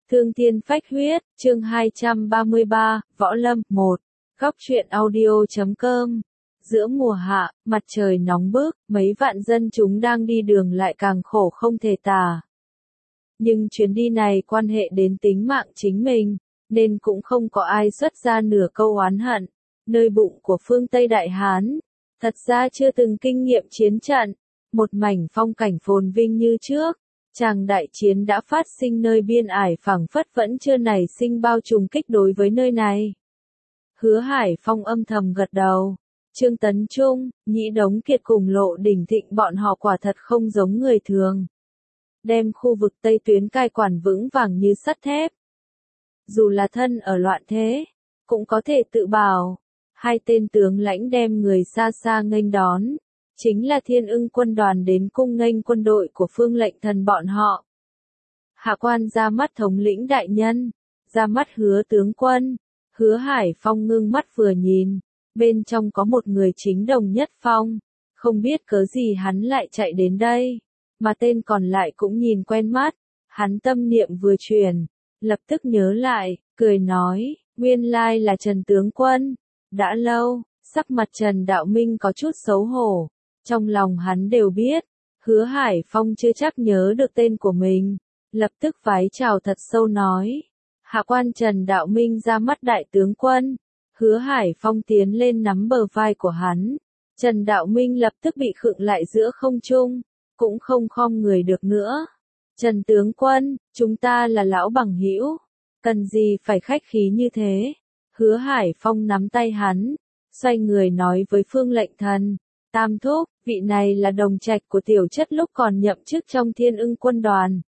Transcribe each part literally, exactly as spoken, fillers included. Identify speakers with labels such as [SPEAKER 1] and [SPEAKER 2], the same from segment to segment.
[SPEAKER 1] Thương thiên phách huyết, chương hai trăm ba mươi ba, Võ Lâm, một. Góc truyện audio chấm com. Giữa mùa hạ, mặt trời nóng bức, mấy vạn dân chúng đang đi đường lại càng khổ không thể tả. Nhưng chuyến đi này quan hệ đến tính mạng chính mình, nên cũng không có ai xuất ra nửa câu oán hận. Nơi bụng của phương Tây Đại Hán, thật ra chưa từng kinh nghiệm chiến trận, một mảnh phong cảnh phồn vinh như trước. Tràng đại chiến đã phát sinh nơi biên ải phảng phất vẫn chưa nảy sinh bao trùng kích đối với nơi này. Hứa Hải Phong âm thầm gật đầu. Trương Tấn Trung, Nhĩ Đống Kiệt cùng Lộ Đỉnh Thịnh bọn họ quả thật không giống người thường. Đem khu vực Tây Tuyến cai quản vững vàng như sắt thép. Dù là thân ở loạn thế, cũng có thể tự bảo. Hai tên tướng lãnh đem người xa xa nghênh đón. Chính là Thiên Ưng quân đoàn đến cung nghênh quân đội của Phương Lệnh Thần bọn họ. Hạ quan ra mắt thống lĩnh đại nhân, ra mắt Hứa tướng quân. Hứa Hải Phong ngưng mắt vừa nhìn, bên trong có một người chính Đồng Nhất Phong, không biết cớ gì hắn lại chạy đến đây, mà tên còn lại cũng nhìn quen mắt, hắn tâm niệm vừa chuyển, lập tức nhớ lại, cười nói, nguyên lai là Trần tướng quân, đã lâu, sắc mặt Trần Đạo Minh có chút xấu hổ. Trong lòng hắn đều biết, Hứa Hải Phong chưa chắc nhớ được tên của mình, lập tức vái chào thật sâu nói. Hạ quan Trần Đạo Minh ra mắt đại tướng quân, Hứa Hải Phong tiến lên nắm bờ vai của hắn. Trần Đạo Minh lập tức bị khựng lại giữa không trung, cũng không khom người được nữa. Trần tướng quân, chúng ta là lão bằng hữu, cần gì phải khách khí như thế? Hứa Hải Phong nắm tay hắn, xoay người nói với Phương Lệnh Thần. Tam thúc, vị này là đồng trạch của tiểu chất lúc còn nhậm chức trong Thiên Ưng quân đoàn.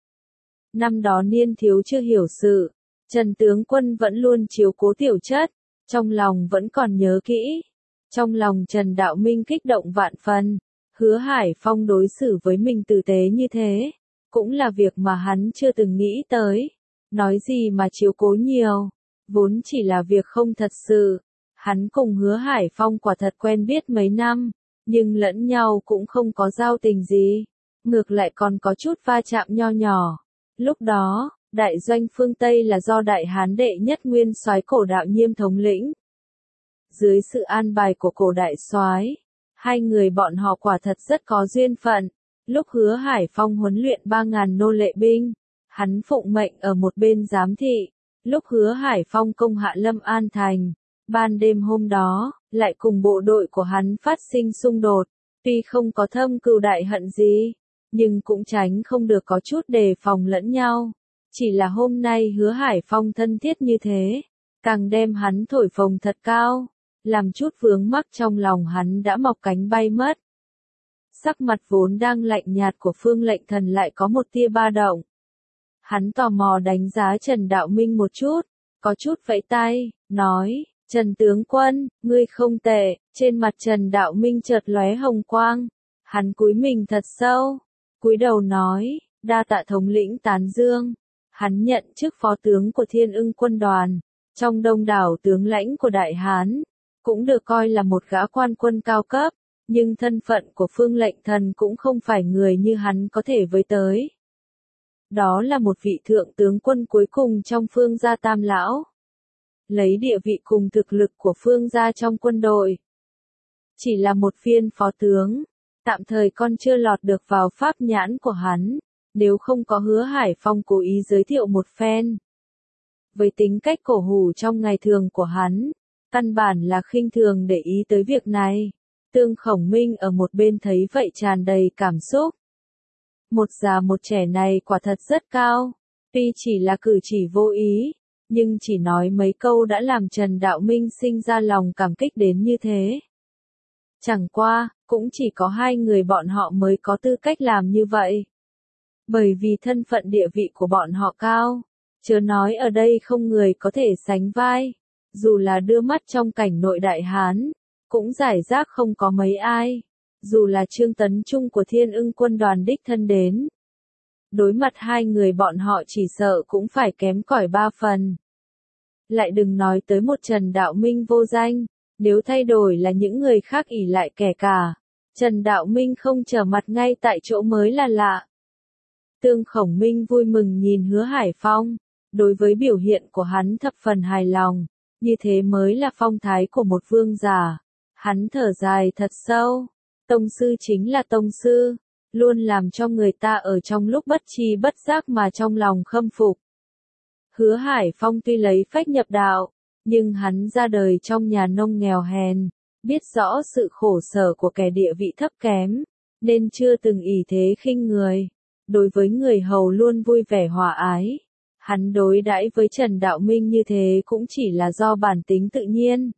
[SPEAKER 1] Năm đó niên thiếu chưa hiểu sự, Trần tướng quân vẫn luôn chiếu cố tiểu chất, trong lòng vẫn còn nhớ kỹ. Trong lòng Trần Đạo Minh kích động vạn phần, Hứa Hải Phong đối xử với mình tử tế như thế, cũng là việc mà hắn chưa từng nghĩ tới. Nói gì mà chiếu cố nhiều, vốn chỉ là việc không thật sự. Hắn cùng Hứa Hải Phong quả thật quen biết mấy năm. Nhưng lẫn nhau cũng không có giao tình gì, ngược lại còn có chút va chạm nho nhỏ. Lúc đó, đại doanh phương Tây là do Đại Hán đệ nhất nguyên soái Cổ Đạo Nhiêm thống lĩnh. Dưới sự an bài của Cổ đại soái, hai người bọn họ quả thật rất có duyên phận. Lúc Hứa Hải Phong huấn luyện ba ngàn nô lệ binh, hắn phụng mệnh ở một bên giám thị. Lúc Hứa Hải Phong công hạ Lâm An thành, ban đêm hôm đó, lại cùng bộ đội của hắn phát sinh xung đột, tuy không có thâm cừu đại hận gì, nhưng cũng tránh không được có chút đề phòng lẫn nhau. Chỉ là hôm nay Hứa Hải Phong thân thiết như thế, càng đem hắn thổi phồng thật cao, làm chút vướng mắc trong lòng hắn đã mọc cánh bay mất. Sắc mặt vốn đang lạnh nhạt của Phương Lệnh Thần lại có một tia ba động. Hắn tò mò đánh giá Trần Đạo Minh một chút, có chút vẫy tay, nói. Trần tướng quân, ngươi không tệ. Trên mặt Trần Đạo Minh chợt lóe hồng quang, hắn cúi mình thật sâu, cúi đầu nói, đa tạ thống lĩnh tán dương. Hắn nhận chức phó tướng của Thiên Ưng quân đoàn, trong đông đảo tướng lãnh của Đại Hán, cũng được coi là một gã quan quân cao cấp, nhưng thân phận của Phương Lệnh Thần cũng không phải người như hắn có thể với tới. Đó là một vị thượng tướng quân cuối cùng trong Phương gia tam lão. Lấy địa vị cùng thực lực của Phương gia trong quân đội. Chỉ là một viên phó tướng, tạm thời còn chưa lọt được vào pháp nhãn của hắn, nếu không có Hứa Hải Phong cố ý giới thiệu một phen. Với tính cách cổ hủ trong ngày thường của hắn, căn bản là khinh thường để ý tới việc này. Tương Khổng Minh ở một bên thấy vậy tràn đầy cảm xúc. Một già một trẻ này quả thật rất cao, tuy chỉ là cử chỉ vô ý. Nhưng chỉ nói mấy câu đã làm Trần Đạo Minh sinh ra lòng cảm kích đến như thế. Chẳng qua, cũng chỉ có hai người bọn họ mới có tư cách làm như vậy. Bởi vì thân phận địa vị của bọn họ cao, chớ nói ở đây không người có thể sánh vai. Dù là đưa mắt trong cảnh nội Đại Hán, cũng giải rác không có mấy ai. Dù là Trương Tấn Trung của Thiên Ưng quân đoàn đích thân đến. Đối mặt hai người bọn họ chỉ sợ cũng phải kém cỏi ba phần. Lại đừng nói tới một Trần Đạo Minh vô danh, nếu thay đổi là những người khác ỷ lại kẻ cả. Trần Đạo Minh không trở mặt ngay tại chỗ mới là lạ. Tương Khổng Minh vui mừng nhìn Hứa Hải Phong, Đối với biểu hiện của hắn thập phần hài lòng, như thế mới là phong thái của một vương giả. Hắn thở dài thật sâu, tông sư chính là tông sư, luôn làm cho người ta ở trong lúc bất tri bất giác mà trong lòng khâm phục. Hứa Hải Phong tuy lấy phách nhập đạo, nhưng hắn ra đời trong nhà nông nghèo hèn, biết rõ sự khổ sở của kẻ địa vị thấp kém, nên chưa từng ỷ thế khinh người. Đối với người hầu luôn vui vẻ hòa ái. Hắn đối đãi với Trần Đạo Minh như thế cũng chỉ là do bản tính tự nhiên.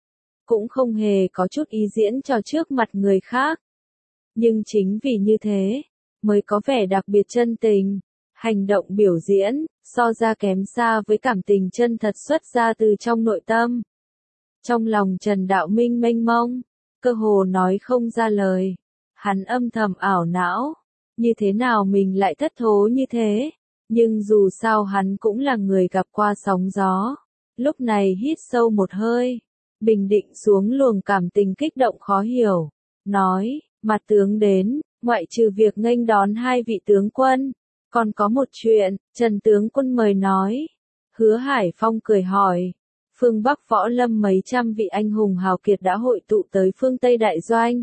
[SPEAKER 1] Cũng không hề có chút ý diễn cho trước mặt người khác. Nhưng chính vì như thế, mới có vẻ đặc biệt chân tình. Hành động biểu diễn, so ra kém xa với cảm tình chân thật xuất ra từ trong nội tâm. Trong lòng Trần Đạo Minh mênh mông, cơ hồ nói không ra lời. Hắn âm thầm ảo não, như thế nào mình lại thất thố như thế. Nhưng dù sao hắn cũng là người gặp qua sóng gió. Lúc này hít sâu một hơi, bình định xuống luồng cảm tình kích động khó hiểu. Nói, mặt tướng đến, ngoại trừ việc nghênh đón hai vị tướng quân. Còn có một chuyện, Trần tướng quân mời nói. Hứa Hải Phong cười hỏi. Phương Bắc võ lâm mấy trăm vị anh hùng hào kiệt đã hội tụ tới phương Tây Đại Doanh.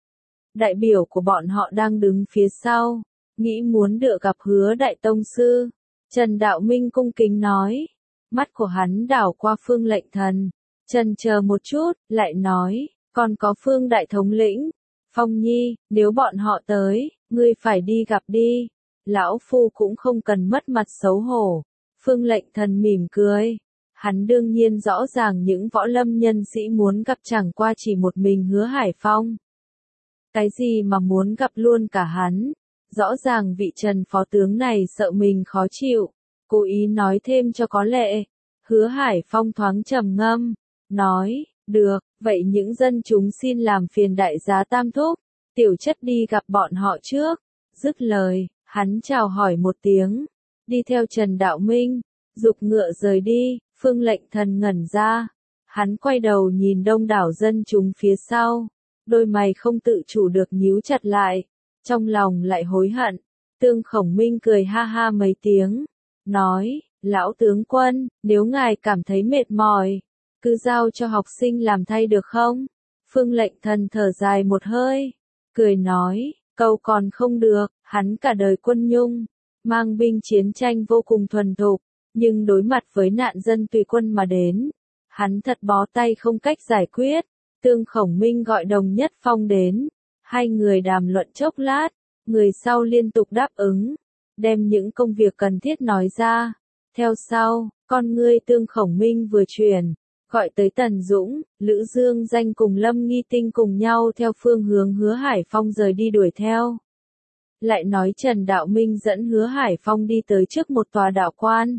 [SPEAKER 1] Đại biểu của bọn họ đang đứng phía sau, nghĩ muốn được gặp Hứa Đại Tông Sư. Trần Đạo Minh cung kính nói. Mắt của hắn đảo qua Phương Lệnh Thần. Trần chờ một chút, lại nói, còn có Phương Đại Thống lĩnh. Phong Nhi, nếu bọn họ tới, ngươi phải đi gặp đi. Lão Phu cũng không cần mất mặt xấu hổ. Phương Lệnh Thần mỉm cười. Hắn đương nhiên rõ ràng những võ lâm nhân sĩ muốn gặp chẳng qua chỉ một mình Hứa Hải Phong. Cái gì mà muốn gặp luôn cả hắn. Rõ ràng vị Trần phó tướng này sợ mình khó chịu. Cố ý nói thêm cho có lệ. Hứa Hải Phong thoáng trầm ngâm. Nói, được, vậy những dân chúng xin làm phiền đại giá Tam Thúc. Tiểu chất đi gặp bọn họ trước. Dứt lời, hắn chào hỏi một tiếng. Đi theo Trần Đạo Minh. Dục ngựa rời đi. Phương Lệnh Thần ngẩn ra. Hắn quay đầu nhìn đông đảo dân chúng phía sau. Đôi mày không tự chủ được nhíu chặt lại. Trong lòng lại hối hận. Tương Khổng Minh cười ha ha mấy tiếng. Nói, lão tướng quân, nếu ngài cảm thấy mệt mỏi, cứ giao cho học sinh làm thay được không? Phương Lệnh Thần thở dài một hơi. Cười nói, câu còn không được, hắn cả đời quân nhung. Mang binh chiến tranh vô cùng thuần thục. Nhưng đối mặt với nạn dân tùy quân mà đến, hắn thật bó tay không cách giải quyết. Tương Khổng Minh gọi Đồng Nhất Phong đến, hai người đàm luận chốc lát, người sau liên tục đáp ứng, đem những công việc cần thiết nói ra. Theo sau, con ngươi Tương Khổng Minh vừa chuyển, gọi tới Tần Dũng, Lữ Dương Danh cùng Lâm Nghi Tinh cùng nhau theo phương hướng Hứa Hải Phong rời đi đuổi theo. Lại nói Trần Đạo Minh dẫn Hứa Hải Phong đi tới trước một tòa đạo quan.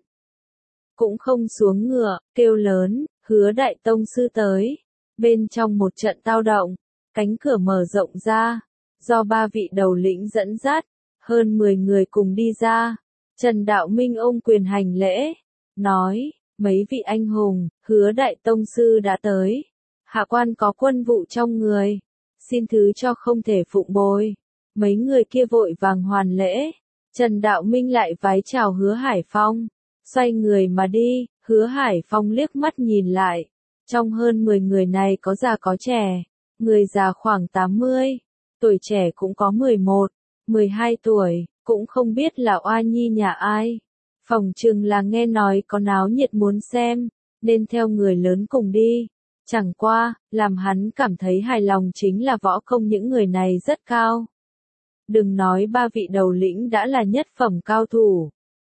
[SPEAKER 1] Cũng không xuống ngựa, kêu lớn, Hứa Đại Tông Sư tới. Bên trong một trận tao động, cánh cửa mở rộng ra, do ba vị đầu lĩnh dẫn dắt, hơn mười người cùng đi ra. Trần Đạo Minh ôm quyền hành lễ, nói, mấy vị anh hùng, Hứa Đại Tông Sư đã tới. Hạ quan có quân vụ trong người, xin thứ cho không thể phụng bồi. Mấy người kia vội vàng hoàn lễ. Trần Đạo Minh lại vái chào Hứa Hải Phong, xoay người mà đi. Hứa Hải Phong liếc mắt nhìn lại. Trong hơn mười người này có già có trẻ, người già khoảng tám mươi, tuổi trẻ cũng có mười một, mười hai tuổi, cũng không biết là oa nhi nhà ai. Phòng chừng là nghe nói có náo nhiệt muốn xem, nên theo người lớn cùng đi. Chẳng qua, làm hắn cảm thấy hài lòng chính là võ công những người này rất cao. Đừng nói ba vị đầu lĩnh đã là nhất phẩm cao thủ.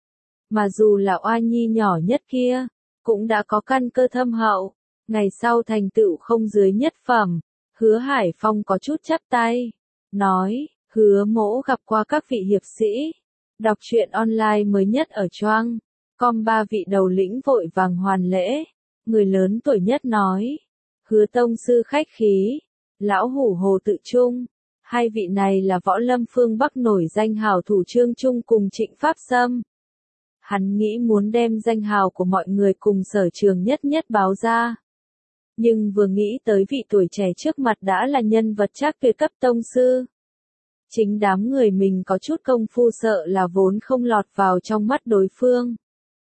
[SPEAKER 1] Mà dù là oa nhi nhỏ nhất kia, cũng đã có căn cơ thâm hậu. Ngày sau thành tựu không dưới nhất phẩm. Hứa Hải Phong có chút chắp tay. Nói, Hứa mỗ gặp qua các vị hiệp sĩ. Đọc truyện online mới nhất ở Choang. Com ba vị đầu lĩnh vội vàng hoàn lễ. Người lớn tuổi nhất nói. Hứa Tông Sư khách khí. Lão Hủ Hồ Tự Trung. Hai vị này là võ lâm phương Bắc nổi danh hào thủ Trương Trung cùng Trịnh Pháp Sâm. Hắn nghĩ muốn đem danh hào của mọi người cùng sở trường nhất nhất báo ra. Nhưng vừa nghĩ tới vị tuổi trẻ trước mặt đã là nhân vật chắc tuyệt cấp tông sư. Chính đám người mình có chút công phu sợ là vốn không lọt vào trong mắt đối phương.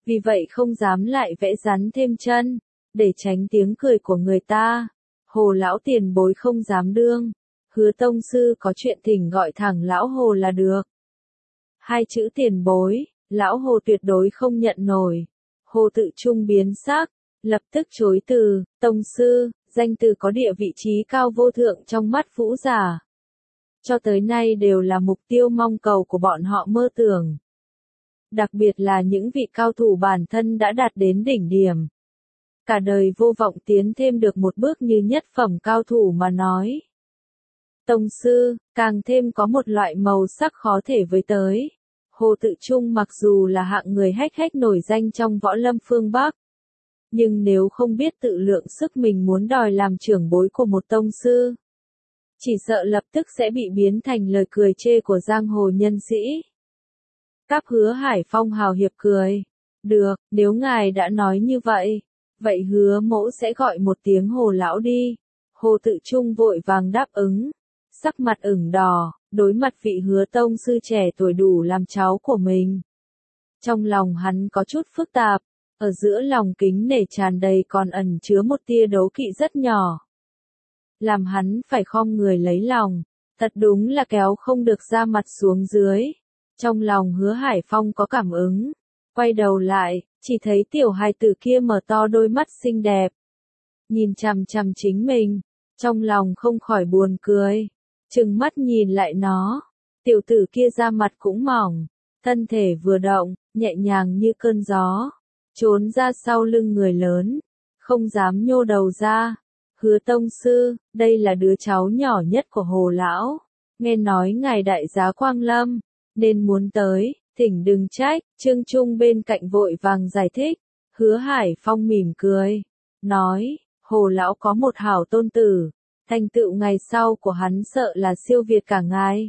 [SPEAKER 1] vì vậy không dám lại vẽ rắn thêm chân, để tránh tiếng cười của người ta. Hồ lão tiền bối không dám đương, Hứa tông sư có chuyện thỉnh gọi thẳng lão Hồ là được. Hai chữ tiền bối, lão Hồ tuyệt đối không nhận nổi. Hồ Tự Trung biến sắc, lập tức chối từ, tông sư, danh từ có địa vị trí cao vô thượng trong mắt vũ giả. Cho tới nay đều là mục tiêu mong cầu của bọn họ mơ tưởng. Đặc biệt là những vị cao thủ bản thân đã đạt đến đỉnh điểm. Cả đời vô vọng tiến thêm được một bước như nhất phẩm cao thủ mà nói. Tông sư, càng thêm có một loại màu sắc khó thể với tới. Hồ Tự Trung mặc dù là hạng người hách hách nổi danh trong võ lâm phương Bắc. Nhưng nếu không biết tự lượng sức mình muốn đòi làm trưởng bối của một tông sư, chỉ sợ lập tức sẽ bị biến thành lời cười chê của giang hồ nhân sĩ. Cáp Hứa Hải Phong hào hiệp cười. Được, nếu ngài đã nói như vậy, vậy Hứa mỗ sẽ gọi một tiếng Hồ lão đi. Hồ Tự Trung vội vàng đáp ứng. Sắc mặt ửng đỏ, đối mặt vị Hứa tông sư trẻ tuổi đủ làm cháu của mình. Trong lòng hắn có chút phức tạp, ở giữa lòng kính nể tràn đầy còn ẩn chứa một tia đố kỵ rất nhỏ. Làm hắn phải khom người lấy lòng, thật đúng là kéo không được ra mặt xuống dưới. Trong lòng Hứa Hải Phong có cảm ứng, quay đầu lại, chỉ thấy tiểu hài tử kia mở to đôi mắt xinh đẹp. Nhìn chằm chằm chính mình, trong lòng không khỏi buồn cười, trừng mắt nhìn lại nó. Tiểu tử kia da mặt cũng mỏng, thân thể vừa động, nhẹ nhàng như cơn gió, trốn ra sau lưng người lớn, không dám nhô đầu ra. Hứa tông sư, đây là đứa cháu nhỏ nhất của Hồ lão, nghe nói ngài đại giá Quang Lâm, nên muốn tới, thỉnh đừng trách. Trương Trung bên cạnh vội vàng giải thích. Hứa Hải Phong mỉm cười, nói, Hồ lão có một hảo tôn tử, thành tựu ngày sau của hắn sợ là siêu việt cả ngài.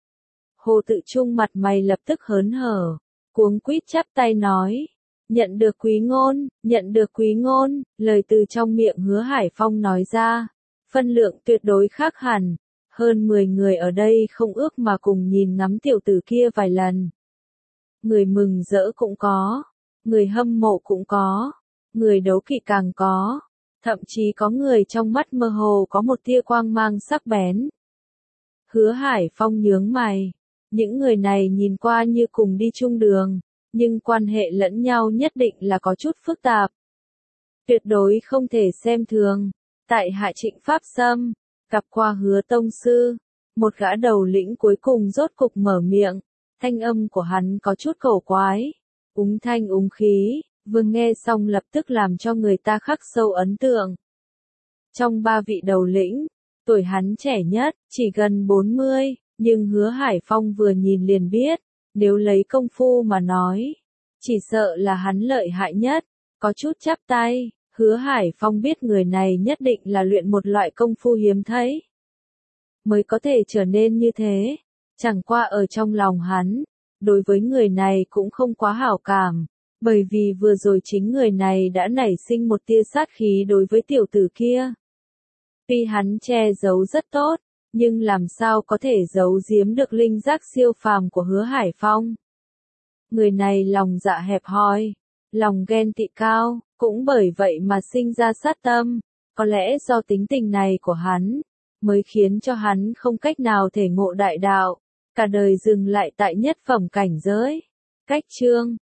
[SPEAKER 1] Hồ Tự Trung mặt mày lập tức hớn hở, cuống quýt chắp tay nói, nhận được quý ngôn, nhận được quý ngôn. Lời từ trong miệng Hứa Hải Phong nói ra, phân lượng tuyệt đối khác hẳn. Hơn mười người ở đây không ước mà cùng nhìn ngắm tiểu tử kia vài lần. Người mừng rỡ cũng có, người hâm mộ cũng có, người đấu kỵ càng có, thậm chí có người trong mắt mơ hồ có một tia quang mang sắc bén. Hứa Hải Phong nhướng mày, những người này nhìn qua như cùng đi chung đường, nhưng quan hệ lẫn nhau nhất định là có chút phức tạp. Tuyệt đối không thể xem thường. Tại Hạ Trịnh Pháp Sâm, gặp qua Hứa tông sư, một gã đầu lĩnh cuối cùng rốt cục mở miệng, thanh âm của hắn có chút cổ quái, úng thanh úng khí, vừa nghe xong lập tức làm cho người ta khắc sâu ấn tượng. Trong ba vị đầu lĩnh, tuổi hắn trẻ nhất, chỉ gần bốn mươi, nhưng Hứa Hải Phong vừa nhìn liền biết, nếu lấy công phu mà nói, chỉ sợ là hắn lợi hại nhất. Có chút chắp tay, Hứa Hải Phong biết người này nhất định là luyện một loại công phu hiếm thấy, mới có thể trở nên như thế. Chẳng qua ở trong lòng hắn, đối với người này cũng không quá hảo cảm, bởi vì vừa rồi chính người này đã nảy sinh một tia sát khí đối với tiểu tử kia. Tuy hắn che giấu rất tốt, nhưng làm sao có thể giấu giếm được linh giác siêu phàm của Hứa Hải Phong. Người này lòng dạ hẹp hòi, lòng ghen tị cao, cũng bởi vậy mà sinh ra sát tâm. Có lẽ do tính tình này của hắn, mới khiến cho hắn không cách nào thể ngộ đại đạo, cả đời dừng lại tại nhất phẩm cảnh giới. Cách chương